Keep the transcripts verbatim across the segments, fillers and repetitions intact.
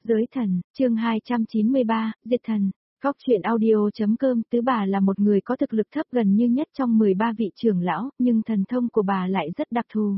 Giới thần, chương hai trăm chín mươi ba, Diệt thần. Góc truyện audio.com. Tứ bà là một người có thực lực thấp gần như nhất trong mười ba vị trưởng lão, nhưng thần thông của bà lại rất đặc thù.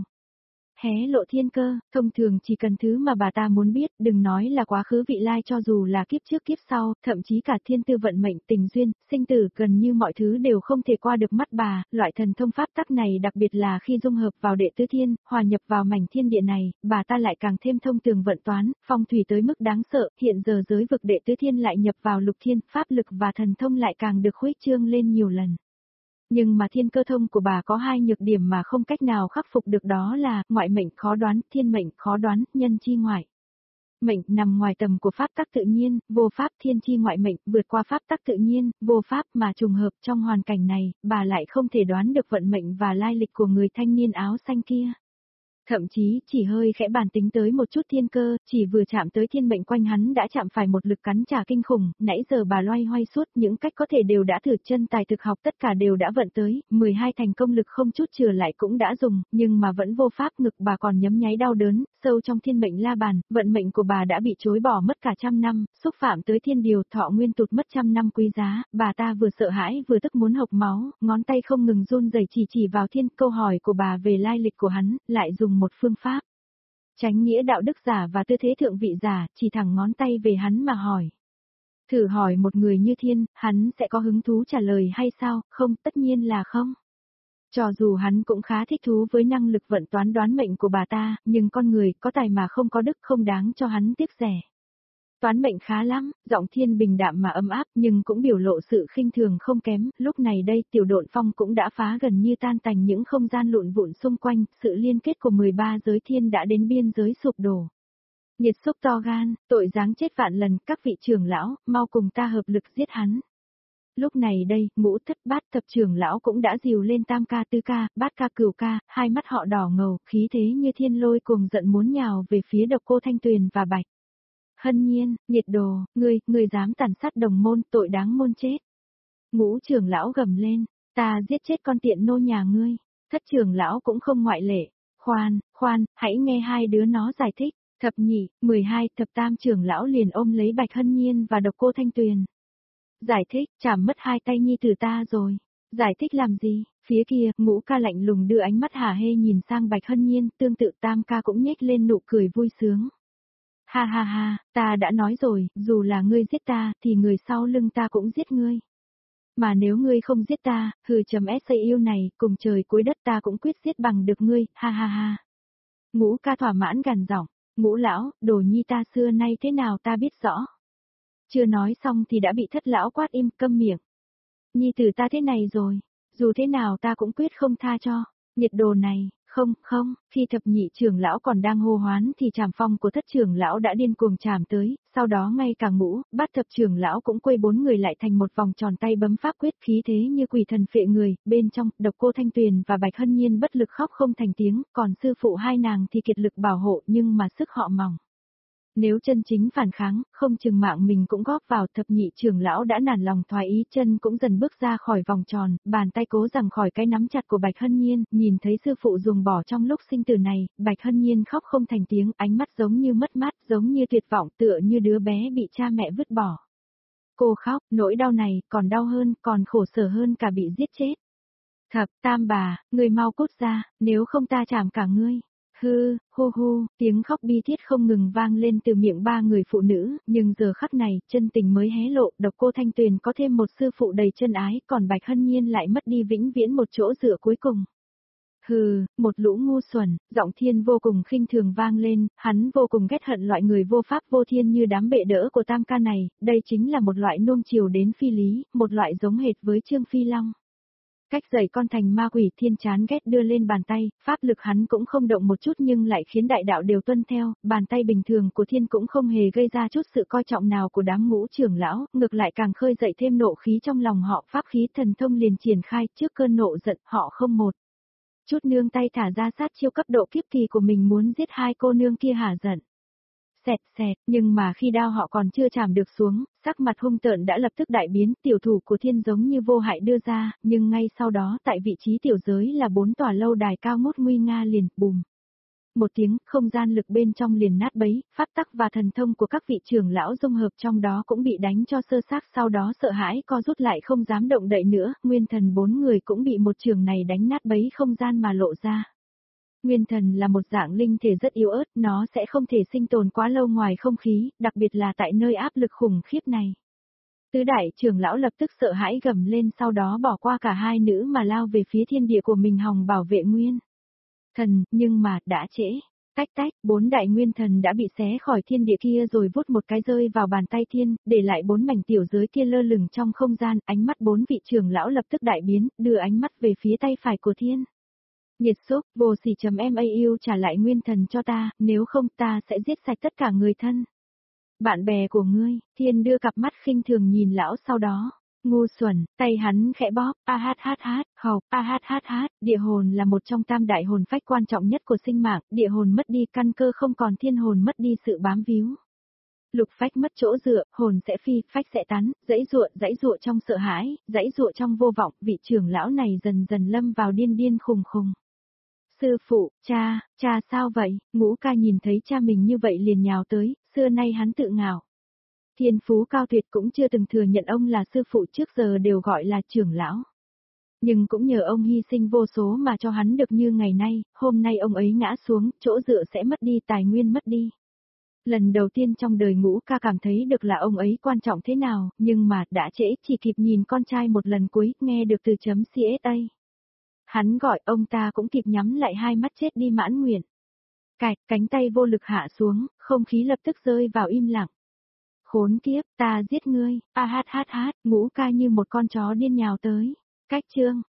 Hé lộ thiên cơ, thông thường chỉ cần thứ mà bà ta muốn biết, đừng nói là quá khứ vị lai, cho dù là kiếp trước kiếp sau, thậm chí cả thiên tư vận mệnh, tình duyên, sinh tử, gần như mọi thứ đều không thể qua được mắt bà. Loại thần thông pháp tắc này đặc biệt là khi dung hợp vào đệ tứ thiên, hòa nhập vào mảnh thiên địa này, bà ta lại càng thêm thông tường vận toán, phong thủy tới mức đáng sợ. Hiện giờ giới vực đệ tứ thiên lại nhập vào lục thiên, pháp lực và thần thông lại càng được khuếch trương lên nhiều lần. Nhưng mà thiên cơ thông của bà có hai nhược điểm mà không cách nào khắc phục được, đó là ngoại mệnh khó đoán, thiên mệnh khó đoán, nhân chi ngoại. Mệnh nằm ngoài tầm của pháp tắc tự nhiên, vô pháp, thiên chi ngoại mệnh, vượt qua pháp tắc tự nhiên, vô pháp, mà trùng hợp trong hoàn cảnh này, bà lại không thể đoán được vận mệnh và lai lịch của người thanh niên áo xanh kia. Thậm chí, chỉ hơi khẽ bàn tính tới một chút thiên cơ, chỉ vừa chạm tới thiên mệnh quanh hắn đã chạm phải một lực cắn trả kinh khủng. Nãy giờ bà loay hoay suốt, những cách có thể đều đã thử, chân tài thực học tất cả đều đã vận tới, mười hai thành công lực không chút chừa lại cũng đã dùng, nhưng mà vẫn vô pháp. Ngực bà còn nhấm nháy đau đớn, sâu trong thiên mệnh la bàn, vận mệnh của bà đã bị chối bỏ mất cả trăm năm, xúc phạm tới thiên điều, thọ nguyên tụt mất trăm năm quý giá. Bà ta vừa sợ hãi vừa tức muốn hộc máu, ngón tay không ngừng run rẩy chỉ chỉ vào thiên. Câu hỏi của bà về lai lịch của hắn, lại dùng một phương pháp chánh nghĩa đạo đức giả và tư thế thượng vị giả, chỉ thẳng ngón tay về hắn mà hỏi. Thử hỏi một người như thiên, hắn sẽ có hứng thú trả lời hay sao? Không, tất nhiên là không. Cho dù hắn cũng khá thích thú với năng lực vận toán đoán mệnh của bà ta, nhưng con người có tài mà không có đức không đáng cho hắn tiếc rẻ. Toán mệnh khá lắm, giọng thiên bình đạm mà ấm áp, nhưng cũng biểu lộ sự khinh thường không kém. Lúc này đây, tiểu độn phong cũng đã phá gần như tan tành những không gian lụn vụn xung quanh, sự liên kết của mười ba giới thiên đã đến biên giới sụp đổ. Nhiệt xúc to gan, tội giáng chết vạn lần, các vị trưởng lão, mau cùng ta hợp lực giết hắn. Lúc này đây, ngũ thất bát thập trưởng lão cũng đã dìu lên tam ca tứ ca, bát ca cửu ca, hai mắt họ đỏ ngầu, khí thế như thiên lôi cuồng giận muốn nhào về phía Độc Cô Thanh Tuyền và Bạch Hân Nhiên. Nhiệt đồ, ngươi, ngươi dám tàn sát đồng môn, tội đáng muôn chết. Ngũ trưởng lão gầm lên, ta giết chết con tiện nô nhà ngươi. Thất trưởng lão cũng không ngoại lệ. Khoan, khoan, hãy nghe hai đứa nó giải thích. Thập nhị, mười hai, thập tam trưởng lão liền ôm lấy Bạch Hân Nhiên và Độc Cô Thanh Tuyền. Giải thích, chảm mất hai tay nhi tử ta rồi. Giải thích làm gì? Phía kia, ngũ ca lạnh lùng đưa ánh mắt hả hê nhìn sang Bạch Hân Nhiên, tương tự tam ca cũng nhếch lên nụ cười vui sướng. Ha ha ha, ta đã nói rồi, dù là ngươi giết ta, thì người sau lưng ta cũng giết ngươi. Mà nếu ngươi không giết ta, hừ chấm sa yêu này, cùng trời cuối đất ta cũng quyết giết bằng được ngươi, ha ha ha. Ngũ ca thỏa mãn gằn giọng, ngũ lão, đồ nhi ta xưa nay thế nào ta biết rõ. Chưa nói xong thì đã bị thất lão quát im, câm miệng. Nhi tử ta thế này rồi, dù thế nào ta cũng quyết không tha cho. Nhiệt đồ này, không, không, khi thập nhị trưởng lão còn đang hô hoán thì trảm phong của thất trưởng lão đã điên cuồng trảm tới, sau đó ngay cả ngũ, bát thập trưởng lão cũng quây bốn người lại thành một vòng tròn tay bấm pháp quyết, khí thế như quỷ thần phệ người. Bên trong, Độc Cô Thanh Tuyền và Bạch Hân Nhiên bất lực khóc không thành tiếng, còn sư phụ hai nàng thì kiệt lực bảo hộ nhưng mà sức họ mỏng. Nếu chân chính phản kháng, không chừng mạng mình cũng góp vào. Thập nhị trưởng lão đã nản lòng thoái ý, chân cũng dần bước ra khỏi vòng tròn, bàn tay cố giằng khỏi cái nắm chặt của Bạch Hân Nhiên, nhìn thấy sư phụ dùng bỏ trong lúc sinh tử này, Bạch Hân Nhiên khóc không thành tiếng, ánh mắt giống như mất mát, giống như tuyệt vọng, tựa như đứa bé bị cha mẹ vứt bỏ. Cô khóc, nỗi đau này, còn đau hơn, còn khổ sở hơn cả bị giết chết. Thập, tam bà, người mau cút ra, nếu không ta chảm cả ngươi. Hư, hô hô, tiếng khóc bi thiết không ngừng vang lên từ miệng ba người phụ nữ, nhưng giờ khắc này, chân tình mới hé lộ. Độc Cô Thanh Tuyền có thêm một sư phụ đầy chân ái, còn Bạch Hân Nhiên lại mất đi vĩnh viễn một chỗ dựa cuối cùng. Hừ, một lũ ngu xuẩn, giọng thiên vô cùng khinh thường vang lên, hắn vô cùng ghét hận loại người vô pháp vô thiên như đám bệ đỡ của tam ca này, đây chính là một loại nuông chiều đến phi lý, một loại giống hệt với Trương Phi Long. Cách dạy con thành ma quỷ, thiên chán ghét đưa lên bàn tay, pháp lực hắn cũng không động một chút nhưng lại khiến đại đạo đều tuân theo, bàn tay bình thường của thiên cũng không hề gây ra chút sự coi trọng nào của đám ngũ trưởng lão, ngược lại càng khơi dậy thêm nộ khí trong lòng họ. Pháp khí thần thông liền triển khai, trước cơn nộ giận họ không một chút nương tay thả ra sát chiêu cấp độ kiếp kỳ của mình, muốn giết hai cô nương kia hả giận. Xẹt xẹt, nhưng mà khi đao họ còn chưa chạm được xuống, sắc mặt hung tợn đã lập tức đại biến. Tiểu thủ của thiên giống như vô hại đưa ra, nhưng ngay sau đó tại vị trí tiểu giới là bốn tòa lâu đài cao ngút nguy nga liền, bùm. một tiếng, không gian lực bên trong liền nát bấy, pháp tắc và thần thông của các vị trưởng lão dung hợp trong đó cũng bị đánh cho sơ xác, sau đó sợ hãi co rút lại không dám động đậy nữa, nguyên thần bốn người cũng bị một trường này đánh nát bấy không gian mà lộ ra. Nguyên thần là một dạng linh thể rất yếu ớt, nó sẽ không thể sinh tồn quá lâu ngoài không khí, đặc biệt là tại nơi áp lực khủng khiếp này. Tứ đại trưởng lão lập tức sợ hãi gầm lên, sau đó bỏ qua cả hai nữ mà lao về phía thiên địa của mình hòng bảo vệ nguyên thần, nhưng mà đã trễ. Tách tách, bốn đại nguyên thần đã bị xé khỏi thiên địa kia rồi vút một cái rơi vào bàn tay thiên, để lại bốn mảnh tiểu giới kia lơ lửng trong không gian, ánh mắt bốn vị trưởng lão lập tức đại biến, đưa ánh mắt về phía tay phải của thiên. Nhiệt xúc, vô sỉ chấm mau trả lại nguyên thần cho ta, nếu không ta sẽ giết sạch tất cả người thân. Bạn bè của ngươi, thiên đưa cặp mắt khinh thường nhìn lão sau đó. Ngu xuẩn, tay hắn khẽ bóp, a hát hát hát, khẩu, a hát hát hát, địa hồn là một trong tam đại hồn phách quan trọng nhất của sinh mạng, địa hồn mất đi căn cơ không còn, thiên hồn mất đi sự bám víu. Lục phách mất chỗ dựa, hồn sẽ phi, phách sẽ tán, dãy dụa, dãy dụa trong sợ hãi, dãy dụa trong vô vọng, vị trưởng lão này dần dần lâm vào điên điên khùng khùng. Sư phụ, cha, cha sao vậy? Ngũ ca nhìn thấy cha mình như vậy liền nhào tới, xưa nay hắn tự ngạo. Thiên phú cao tuyệt cũng chưa từng thừa nhận ông là sư phụ, trước giờ đều gọi là trưởng lão. Nhưng cũng nhờ ông hy sinh vô số mà cho hắn được như ngày nay, hôm nay ông ấy ngã xuống, chỗ dựa sẽ mất đi, tài nguyên mất đi. Lần đầu tiên trong đời Ngũ ca cảm thấy được là ông ấy quan trọng thế nào, nhưng mà đã trễ, chỉ kịp nhìn con trai một lần cuối, nghe được từ chấm xê ét a. Hắn gọi, ông ta cũng kịp nhắm lại hai mắt chết đi mãn nguyện. Cạch, cánh tay vô lực hạ xuống, không khí lập tức rơi vào im lặng. Khốn kiếp, ta giết ngươi, a hát hát hát, Ngũ ca như một con chó điên nhào tới. Cách chương,